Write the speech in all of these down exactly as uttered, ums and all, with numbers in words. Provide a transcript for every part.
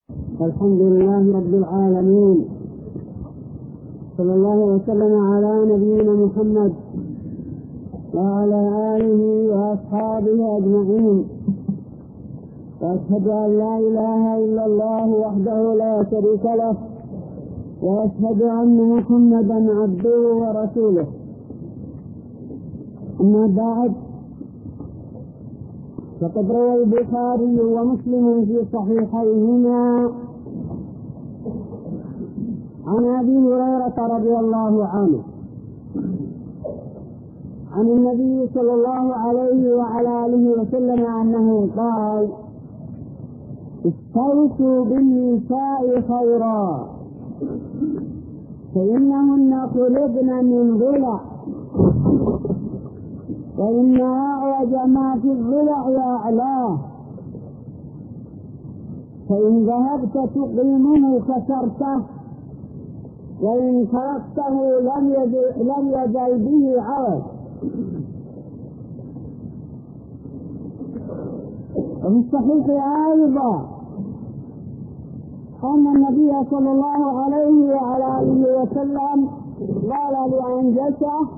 الحمد لله رب العالمين، صلى الله وسلم على نبينا محمد وعلى آله وأصحابه أجمعين، وأشهد أن لا إله إلا الله وحده لا شريك له، وأشهد أن محمدا عبده ورسوله. أما بعد، فقد روى البخاري ومسلم في صحيحيهما عن أبي هريرة رضي الله عنه عن النبي صلى الله عليه وعلى آله وسلم أنه قال: استوصوا بالنساء خيرا فإنهن خلقن من ضلع، وإن أعوج ما في الضلع أعلاه، فإن ذهبت تقيمه كسرته، وإن تركته لم يزل به عوج. وفي الصحيح أيضا أن النبي صلى الله عليه وعلى آله وسلم قال لعنجته: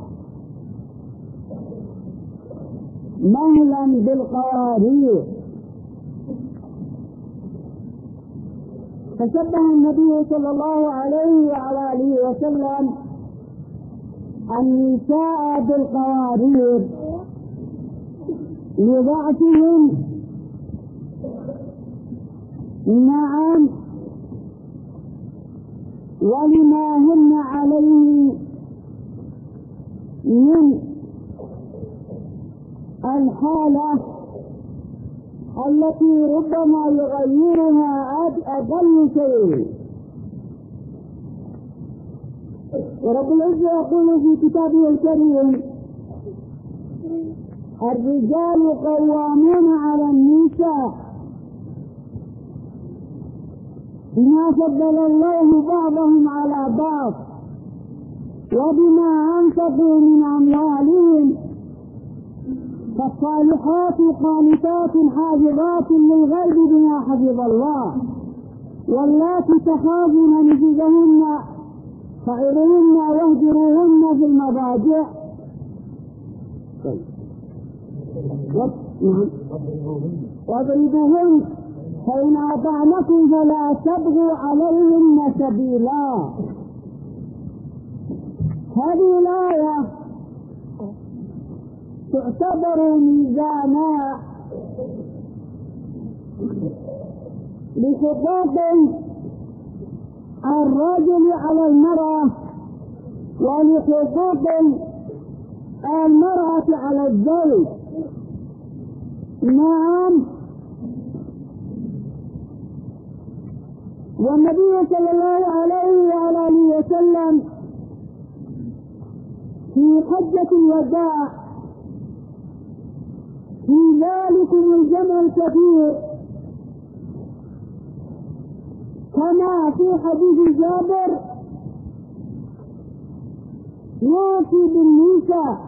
مهلا بالقوارير. فشبه النبي صلى الله عليه وعلى آله وسلم النساء بالقوارير لضعفهم، نعم، ولما هن عليه من الحالة التي ربما يغيرها أقل شيء. ورب العزة يقول في كتابه الكريم: الرجال قوامون على النساء بما فضل الله بعضهم على بعض وبما أنفقوا من أموالهم، فالصالحات قانتات حافظات للغيب بما حفظ الله، واللاتي تخافون نشوزهن فعظوهن واهجروهن في المضاجع واضربوهن، فإن أطعنكم فلا تبغوا عليهن سبيلا. هذه الآية تعتبر ميزانا لحقوق الرجل على المرأة ولحقوق المرأة على الزوج. نعم، والنبي صلى الله عليه وعلى آله وسلم في حجة الوداع في ذلكم الجمع الكثير، كما في حديث جابر، يأتي بالنساء.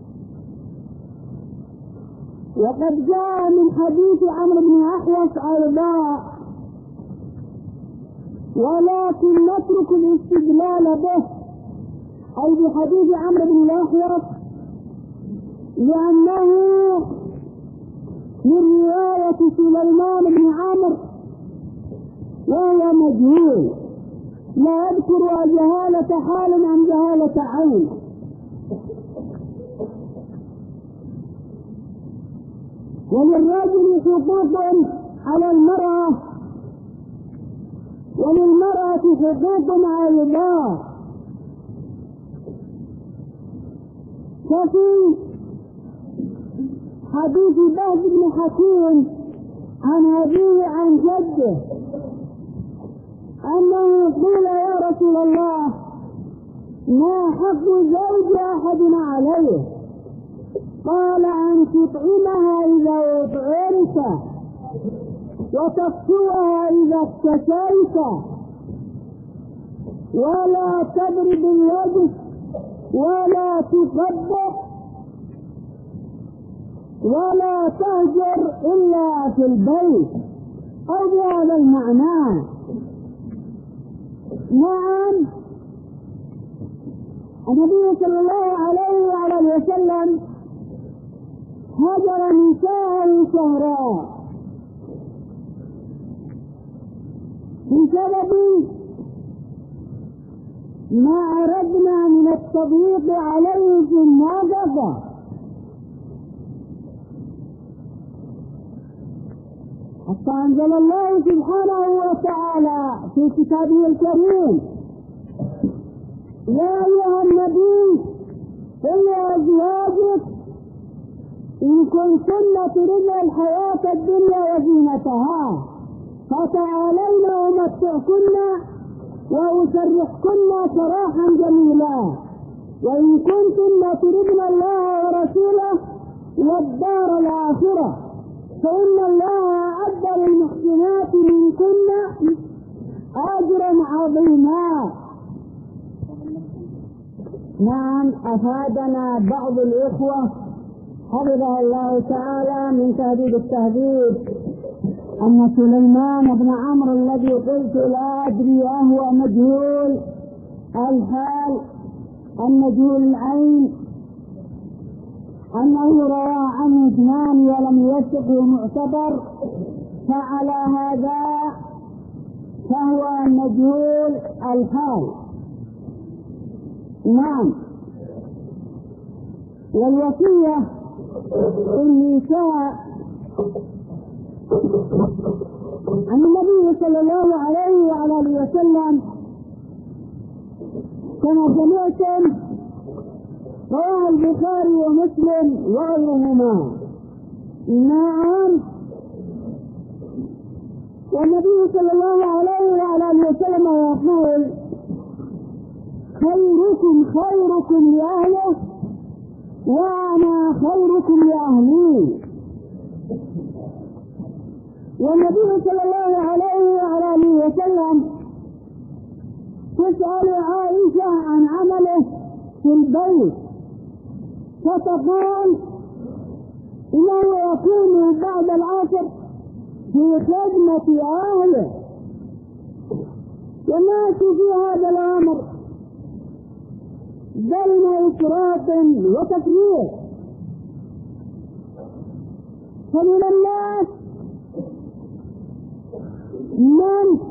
وقد جاء من حديث عمرو بن أحوص أيضا، ولكن نترك الاستدلال به، أي بحديث عمرو بن أحوص، لأنه من رواية سليمان بن عمرو وهو مجهول، لا يذكر جهالة حال عن جهالة عين. وللرجل حقوق على المرأة وللمرأة حقوق أيضا. ففي حديث بهز بن حكيم عن أبيه عن جده أنه قيل: يا رسول الله، ما حق زوج أحدنا عليه؟ قال: أن تطعمها إذا أطعمت، وتكسوها إذا اكتسيت، ولا تضرب الوجه ولا تقبح ولا تهجر إلا في البيت، أو بهذا المعنى. النبي صلى الله عليه وعلى وسلم هجر نساء شهراء بسبب ما أردنا من التضييق عليه في الناقة، حتى أنزل الله سبحانه وتعالى في كتابه الكريم: يا أيها النبي قل لأزواجك إن كنتن تردن الحياة الدنيا وزينتها فتعالين أمتعكن وأسرحكن سراحا جميلا، وإن كنتن تردن الله ورسوله والدار الآخرة فإن الله أعد للمحسنات منكن أجرا عظيما. نعم، أفادنا بعض الإخوة حفظه الله تعالى من تهذيب التهذيب أن سليمان بن عمرو الذي قلت لا أدري أهو مجهول الحال المجهول العين أنه روى عنه اثنان ولم يثق معتبر، فعلى هذا فهو مجهول الحال. نعم، والوصية النساء عن النبي صلى الله عليه وعلى اله وسلم كما سمعتم رواه البخاري ومسلم وغيرهما. نعم، والنبي صلى الله عليه وعلى اله وسلم يقول: خيركم خيركم لأهله وأنا خيركم لأهلي. والنبي صلى الله عليه وعلى اله وسلم تسأل عائشة عن عمله في البيت فتقول إنه يكون بعد العصر في خدمة أهله، والناس في هذا الأمر بين إفراط وتفريط، فمن الناس من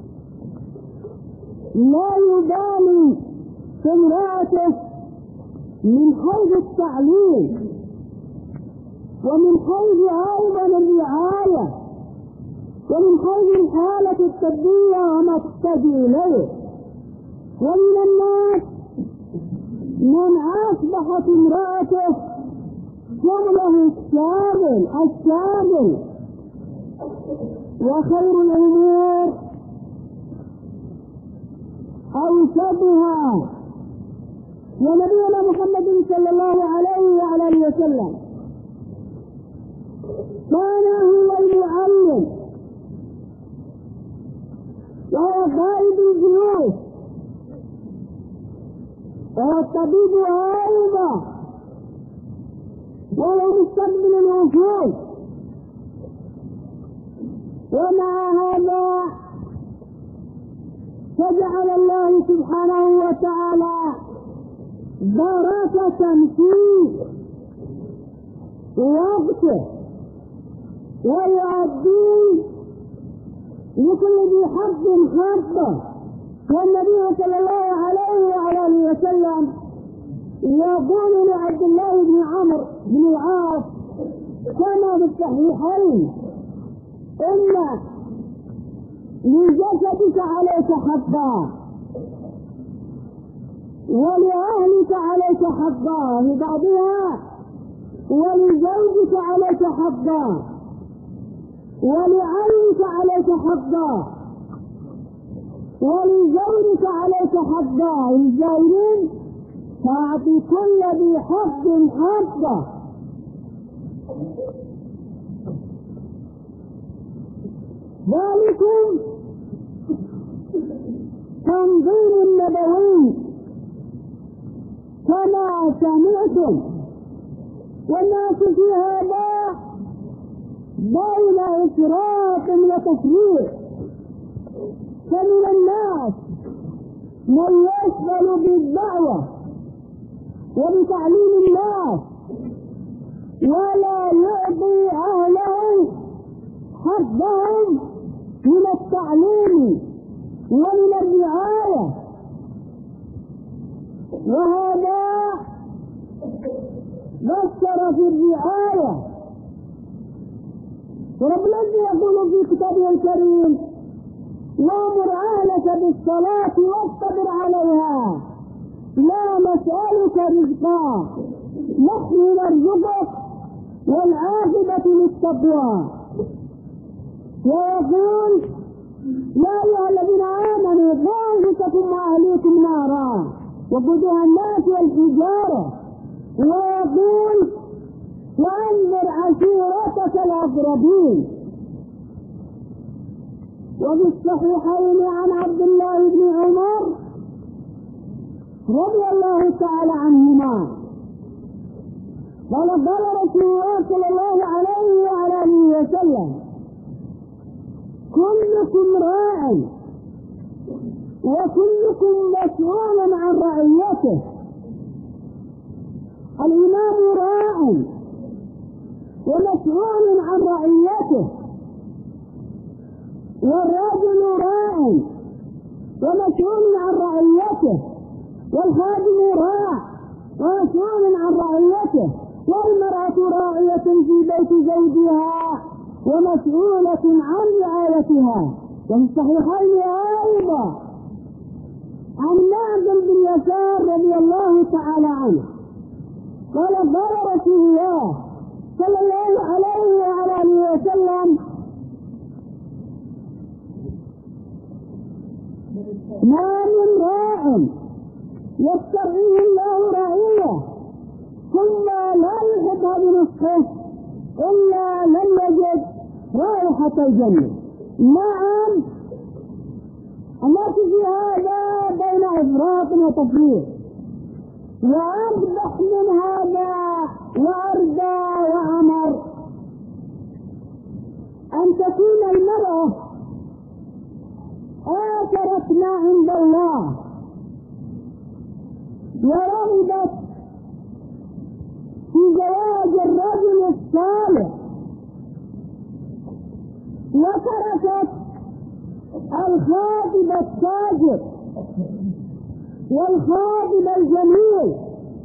لا يبالي في امرأته من حيث التعليم ومن حيث أيضا الرعاية ومن حيث الحالة الطبية وما تحتاج إليه، ومن الناس من أصبحت امرأته شغله الشاغل الشاغل وخير الأمور أوسطها. ونبينا محمد صلى الله عليه وعلى اله وسلم كان هو المعلم وهو قائد الجيوش وهو الطبيب أيضا وهو مستقبل الوفود. ومع هذا فجعل الله سبحانه وتعالى بركة في وقته ويؤدي لكل ذي حق حقه. والنبي صلى الله عليه وعلى اله وسلم يقول لعبد الله بن عمرو بن العاص كما في الصحيحين: إن لجسدك عليك حقا ولأهلك عليك حقا لبعضها، ولزوجك عليك حقا، ولعينك عليك حقا، ولزوجك عليك حقا. الزائرين فأعطي كل ذي حق حقه. ذلكم تنظير النبوي كما سمعتم، والناس في هذا بين إفراط وتفريط، فمن الناس من يشغل بالدعوة وبتعليم الناس، ولا يعطي أهله حظهم من التعليم ومن الرعاية. وهذا بشر في الرعاية. ورب العزة يقول في كتابه الكريم: وامر أهلك بالصلاة واصطبر عليها لا نسألك رزقا نحن نرزقك والعاقبة للتقوى. ويقول: يا أيها الذين آمنوا قوا أنفسكم وأهليكم نارا وقودها الناس والحجارة. ويقول: وأنذر عشيرتك الأقربين. وفي الصحيحين عن عبد الله بن عمر رضي الله تعالى عنهما قال: قال رسول الله صلى الله عليه وعلى آله وسلم: كلكم راع وكلكم مسؤول عن رعيته. الإمام راع ومسؤول عن رعيته، والرجل راع ومسؤول عن رعيته، والخادم راع ومسؤول عن رعيته، والمرأة راعية في بيت زوجها ومسؤولة عن رعايتها. وفي الصحيحين أيضا عن معقل بن يسار رضي الله تعالى عنه قال: قال رسول الله صلى الله عليه وعلى آله وسلم: ما من راع يسترعيه الله رعيه ثم لا يحبها بنصحه إلا لم يجد رائحة الجنة. نعم، أما في هذا بين إفراط وتفريط، وأقبح من هذا وأردى وأمر أن تكون المرأة آثرت ما عند الله ورغبت في زواج الرجل الصالح، وتركت الخاطب التاجر والخاطب الجميل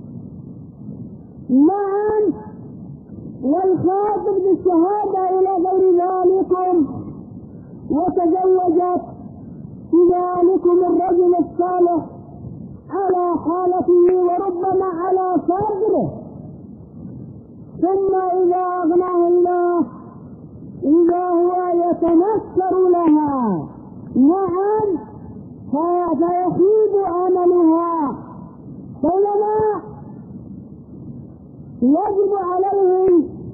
معا والخاطب بالشهادة إلى غير ذلكم، وتزوجت بذلكم الرجل الصالح على حالته وربما على صدره، ثم إذا أغناه الله إذا هو يتنكر لها. نعم، فيخيب أملها. بينما يجب عليه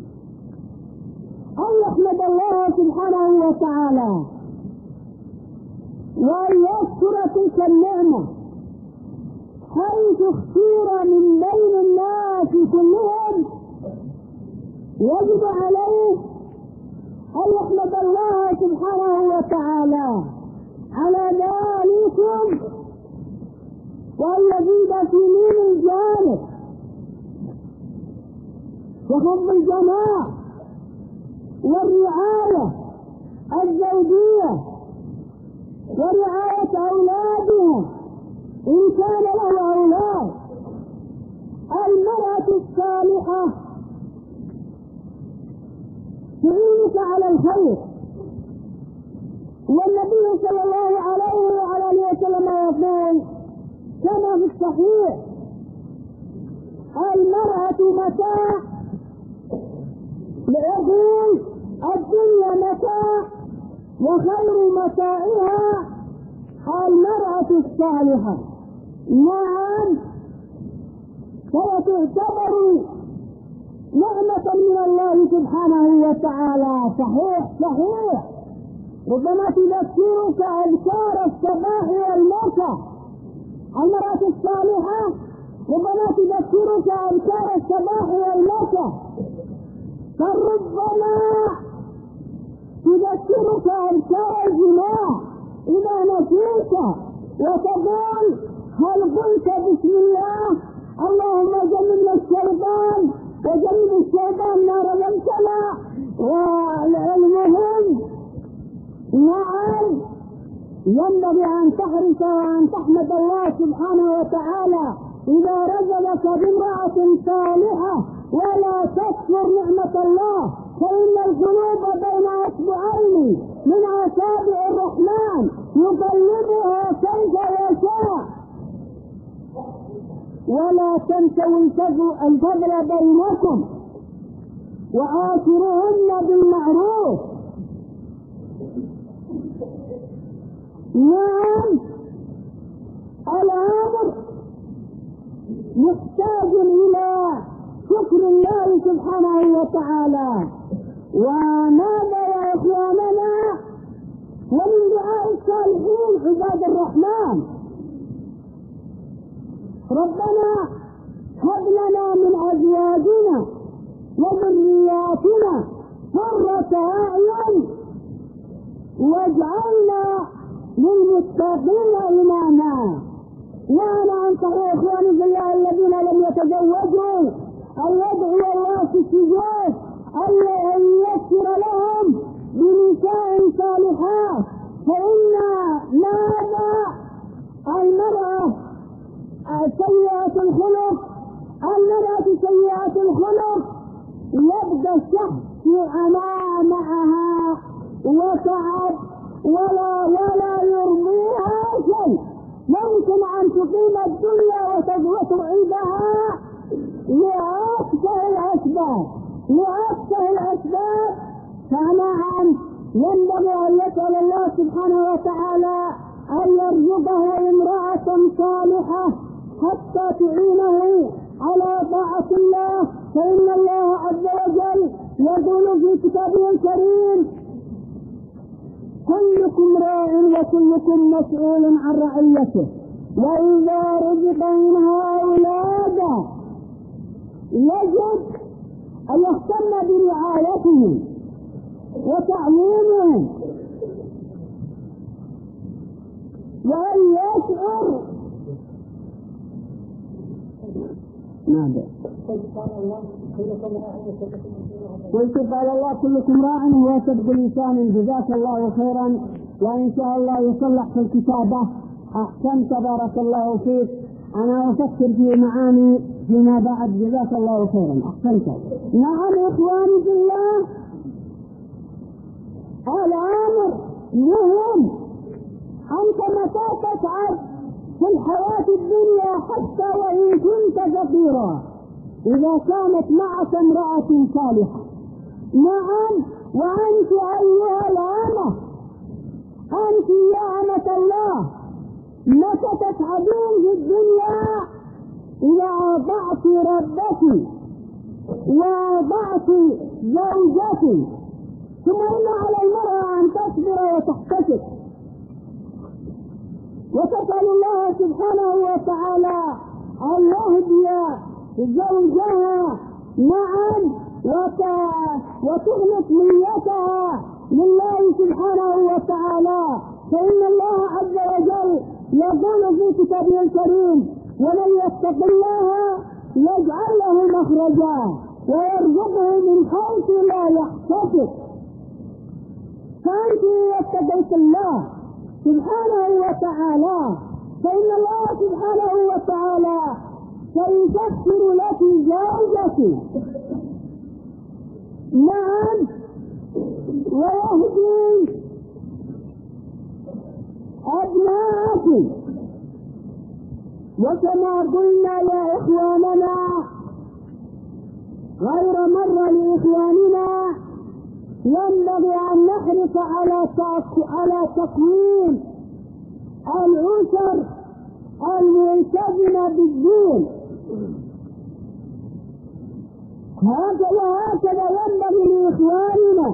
أن يحمد الله سبحانه وتعالى وأن يشكر تلك النعمة حيث اختير من بين الناس كلهم. يجب عليه أن يحمد الله سبحانه وتعالى على ذلكم وأن يزيد في مين الجانب وحب الجماعة والرعاية الزوجية ورعاية أولادها إن كان له أولاد. المرأة الصالحة تعينك على الخير، والنبي صلى الله عليه وعلى آله وسلم يقول كما في الصحيح: المرأة متاع، يقول الدنيا متاع وخير متاعها المرأة الصالحة. نعم، فتعتبر نعمة من الله سبحانه وتعالى. صحيح صحيح، ربما تذكرك أذكار الصباح والمساء. المرأة الصالحة ربما تذكرك أذكار الصباح والمساء، فربما تذكرك أذكار الجماع إذا نسيت وتقول: هل قلت بسم الله اللهم جنبنا الشيطان وجنب الشيطان ما رزقتنا. والمهم نعم ينبغي أن تحرص وأن تحمد الله سبحانه وتعالى إذا رزقك بامرأة صالحة، ولا تكفر نعمة الله، فإن القلوب بين أصبعين من أصابع الرحمن يقلبها كيف يشاء. ولا تنسوا الفضل بينكم وآخرهن بالمعروف. نعم الأمر محتاج إلى شكر الله سبحانه وتعالى. وماذا يا إخواننا؟ ومن دعاء الصالحين عباد الرحمن ربنا هب لنا من أزواجنا وذرياتنا قرة أعين واجعلنا للمتقين إماما. وأنا أنصح إخواني في الله الذين لم يتزوجوا أن يدعوا الله في السجود أن ييسر لهم بنساء صالحات، فإن ماذا المرأة سيئة الخلق المرأة سيئة الخلق يبدأ الشخص أمامها وتعب ولا ولا يرضيها شيء. ممكن أن تقيم الدنيا وتعيدها لأكثر الأسباب لأكثر الأسباب فنعم ينبغي أن يسأل الله سبحانه وتعالى أن يرزقه امرأة صالحة حتى تعينه على طاعة الله، فإن الله عز وجل يقول في كتابه الكريم: كلكم راع وكلكم مسؤول عن رعيته، وإذا رزق منها أولادا يجب أن يهتم برعايتهم وتعليمهم، وأن يشعر ماذا؟ قلت قال الله: كلكم راع ويسبق لسان. جزاك الله خيرا، وإن شاء الله يصلح في الكتابة. أحسنت، بارك الله فيك. أنا أفكر في معاني فيما بعد. جزاك الله خيرا، أحسنت. نعم إخواني في الله، الأمر مهم. أنت متى تسعد في الحياة الدنيا حتى وإن كنت فقيرا إذا كانت معك امرأة صالحة. نعم، وأنت أيها الأمة، أنت يا أمة الله، متى تسعدون في الدنيا إذا أطعت ربك وأطعت زوجك. ثم إن على المرأة أن تصبر وتحتسب وتسأل الله سبحانه وتعالى أن يهدي زوجها. نعم، وتخلص نيتها لله سبحانه وتعالى، فإن الله عز وجل يقول في كتابه الكريم: ومن يتق الله يجعل له مخرجا ويرزقه من حيث لا يحتسب. فأنت اتقيت الله سبحانه وتعالى، فإن الله سبحانه وتعالى سيسخر لك زوجك. نعم، ويهدي أبنائك. وكما قلنا يا إخواننا غير مرة لإخواننا، ينبغي أن نحرص على على تكوين الأسر الملتزمة بالدين. هكذا هكذا ينبغي لإخواننا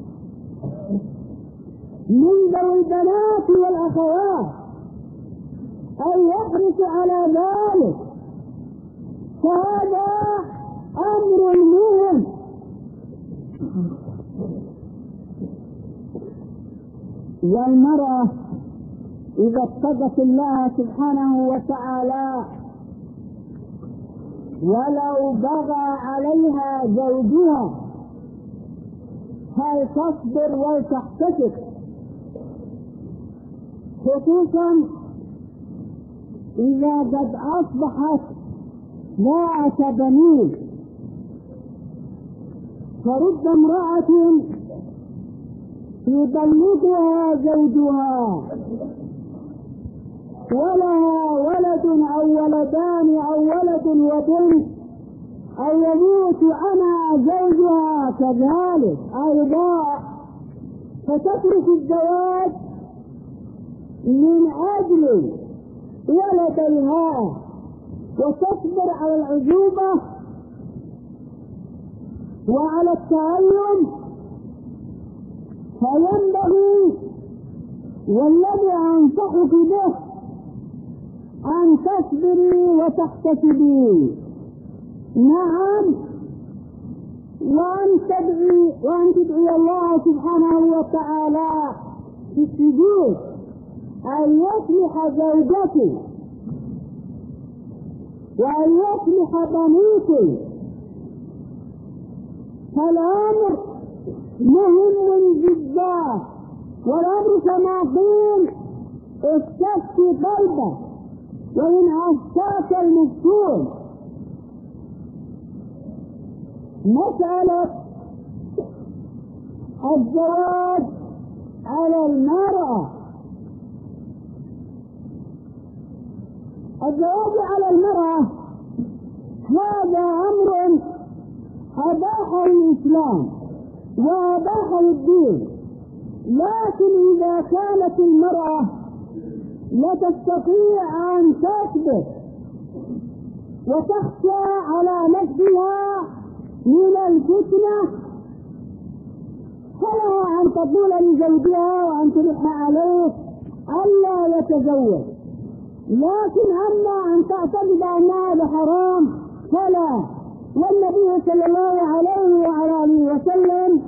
من ذوي البنات والأخوات أن يحرصوا على ذلك، فهذا أمر مهم. والمرأة إذا اتقت الله سبحانه وتعالى ولو بغى عليها زوجها هل تصبر وتحتسب، خصوصا إذا قد أصبحت ذات بنين. فرب امرأة يطلقها زوجها ولها ولد أو ولدان أو ولد وبنت، أو يموت أنا زوجها كذلك أيضا، فتترك الزواج من أجل ولديها وتصبر على العزوبة وعلى التعلم. فينبغي والذي أنصحك به أن تصبري وتحتسبي، نعم، وأن تدعي وأن تدعي الله سبحانه وتعالى في السجود أن يصلح زوجك وأن يصلح بنيك. فالأمر مهم جدا، والأمر كما قيل استفتي قلبه وإن أفتاك المفتون. مسألة الزواج على المرأة، الزواج على المرأة هذا أمر أباحه الإسلام وأباحه الدين، لكن إذا كانت المرأة لا تستطيع أن تثبت وتخشى على نفسها من الفتنة فلها أن تقول لزوجها وأن تلح عليه ألا يتزوج. لكن أما أن تعتقد أن هذا حرام فلا. والنبي صلى الله عليه وعلى آله وسلم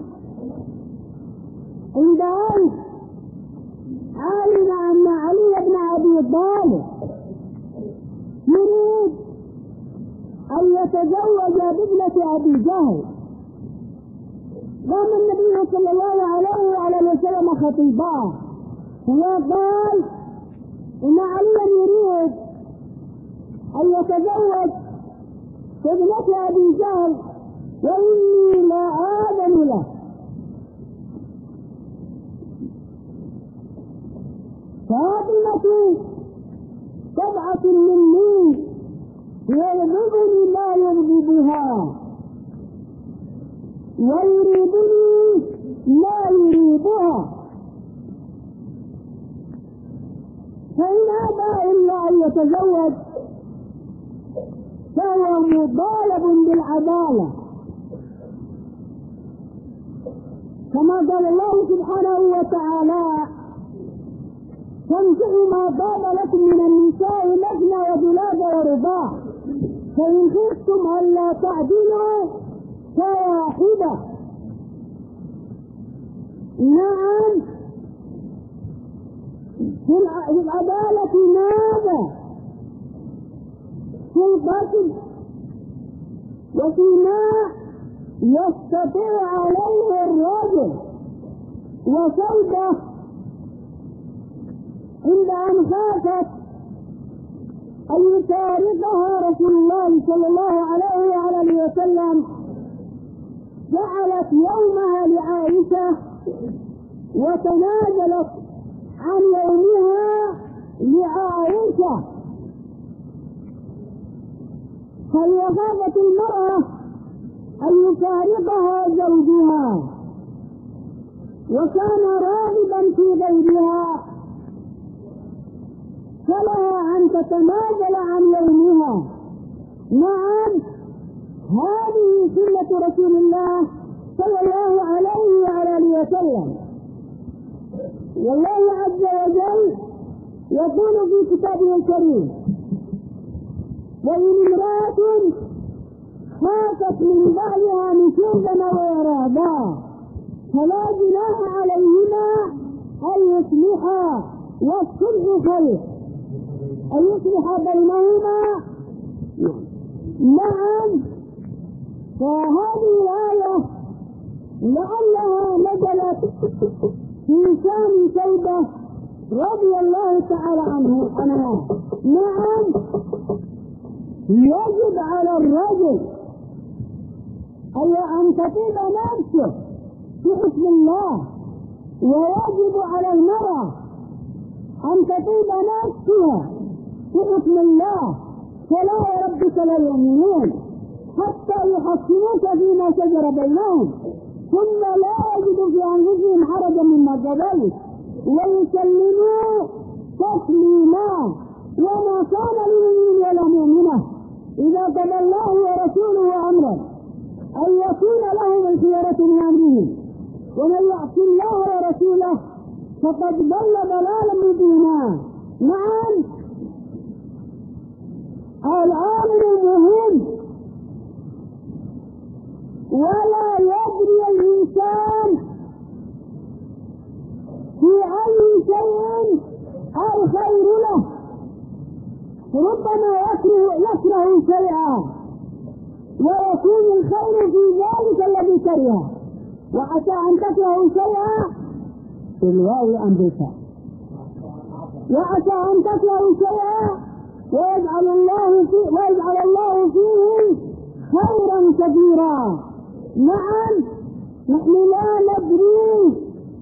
عند أن علم أن علي بن أبي طالب يريد أن يتزوج بابنة أبي جهل، قام النبي صلى الله عليه وعلى آله وسلم خطيباه وقال إن عليا يريد أن يتزوج بابنة أبي جهل وإني لا آذن له. فاطمة سبعة مني يغضبني ما يغضبها ويريدني ما يريدها، فإن أبى إلا أن يتزوج فهو مطالب بالعدالة، كما قال الله سبحانه وتعالى فانكحوا ما طاب لكم من النساء مثنى وثلاث ورباع فإن خفتم ألا تعدلوا فواحدة. نعم، في العدالة ماذا؟ في القتل وفيما يستطيع عليه الرجل وسودة عند أن خافت أن يفارقها رسول الله صلى الله عليه وعلى آله وسلم جعلت يومها لعائشة وتنازلت عن يومها لعائشة. فهي خافت المرأة أن يفارقها زوجها وكان راغبا في غيرها فلها أن تتنازل عن يومها. نعم، هذه سنة رسول الله صلى الله عليه وعلى آله وسلم. والله عز وجل يقول في كتابه الكريم وإن امرأة خافت من بعضها نشوزا وإرادة فلا جناح عليهما أن يصلحا والصلح خير، أن يصلح بينهما نعم. فهذه الآية لعلها نزلت في شان شيبة رضي الله تعالى عنه عنها. نعم، يجب على الرجل أن تطيب نفسه في حكم الله، ويجب على المرأة أن تطيب نفسها في حكم الله. فلا وربك لا يؤمنون حتى يحكموك فيما شجر بينهم ثم لا يجدوا في أنفسهم حرجا مما قضيت ويسلموا تسليما. وما كان لمؤمن ولا مؤمنة إذا قضى الله ورسوله أمرا أن يكون لهم الخيرة من أمرهم، ومن يعص الله ورسوله فقد ضل ضلالا مبينا. نعم، الأمر مهم، ولا يدري الإنسان في أي شيء الخير له. ربما يكره يكره شيئا ويكون الخير في ذلك الذي كرهه، وعسى أن تكرهوا شيئا في الواو أمريكا، وعسى أن تكرهوا شيئا ويجعل الله فيه ويجعل الله فيه خيرا كثيرا. نعم، نحن لا ندري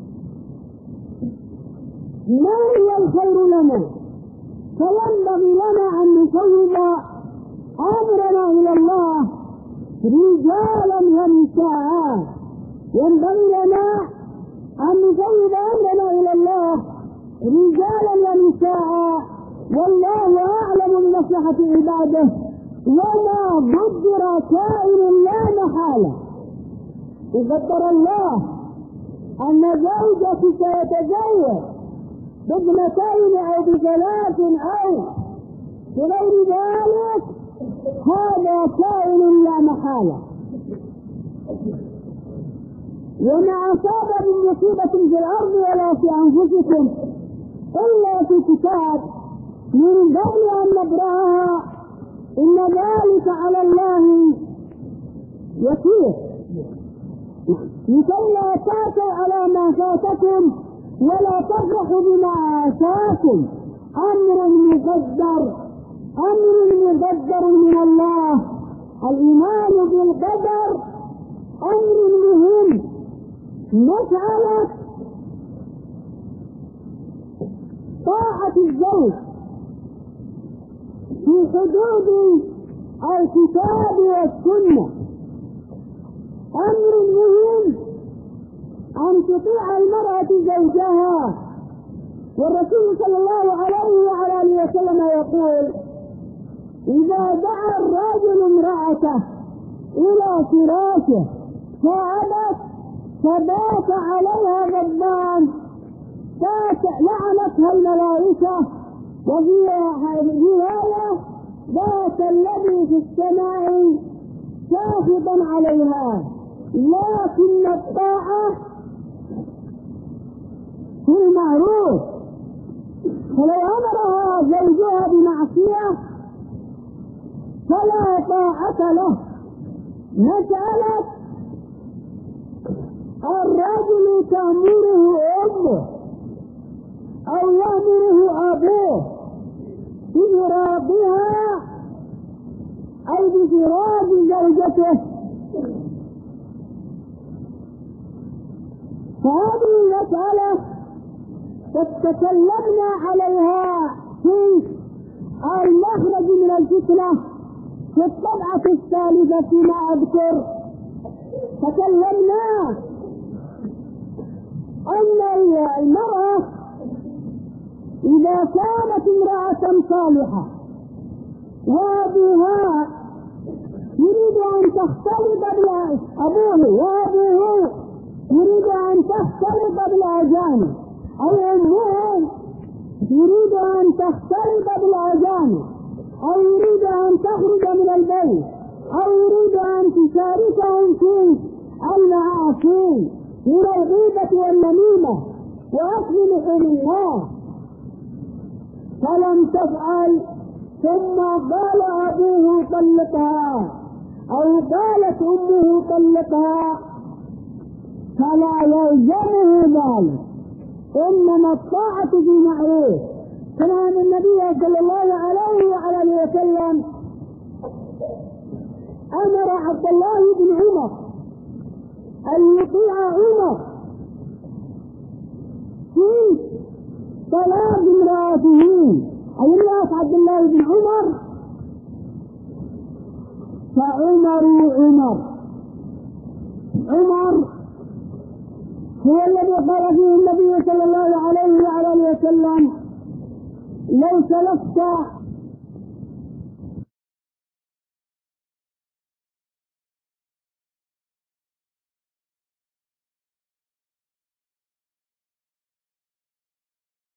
ما هو الخير لنا، فينبغي لنا أن نفوض أمرنا إلى الله رجالا ونساء. ينبغي لنا أن نفوض أمرنا إلى الله رجالا ونساء، والله أعلم بمصلحة عباده. وما قدر كائن لا محالة، قدر الله أن زوجك سيتزوج بابنتين أو بثلاث أو بغير ذلك، هذا كائن لا محالة. وما أصاب من مصيبة في الأرض ولا في أنفسكم إلا في كتاب من قبل أن نبرأها إن ذلك على الله يسير، لكي لا تأتوا على ما فاتكم ولا تفرحوا بما آتاكم. أمر مقدر، أمر مقدر من الله. الإيمان بالقدر أمر مهم. مسألة طاعة الزوج في حدود الكتاب والسنة أمر مهم، أن تطيع المرأة زوجها. والرسول صلى الله عليه وعلى آله وسلم يقول: إذا دعا الرجل امرأته إلى فراشه فأبت فبات عليها غضبان لعنتها الملائكة. وفي رواية: بات الذي في السماء ساخطا عليها. لكن الطاعة في المعروف، فلو أمرها زوجها بمعصية فلا طاعة له. مسألة الرجل تأمره أمه أو يأمره أبوه بفراقها أو بفراق زوجته، فهذه المسألة قد تكلمنا عليها في المخرج من الفتنة في الطبعة الثالثة فيما أذكر. تكلمنا أن المرأة إذا كانت امرأة صالحة وأبوها يريد أن تختلط بأبوه وأبوه يريد أن تختلط بالأجانب، أو أمه يريد أن تختلط بالأجانب، أو يريد أن تخرج من البيت، أو يريد أن تشاركهم في المعاصي من الغيبة والنميمة وأكل لحوم الناس، فلم تفعل ثم قال أبوه طلقها أو قالت أمه طلقها فلا يلزمه ذلك، إنما الطاعة في معروف. كما أن النبي صلى الله عليه وعلى وسلم أمر عبد الله بن عمر أن يطيع عمر في طلاق امرأته، أي امرأة عبد الله بن عمر، فعمر عمر عمر هو الذي قال فيه النبي صلى الله عليه وعلى وسلم: لو سلكت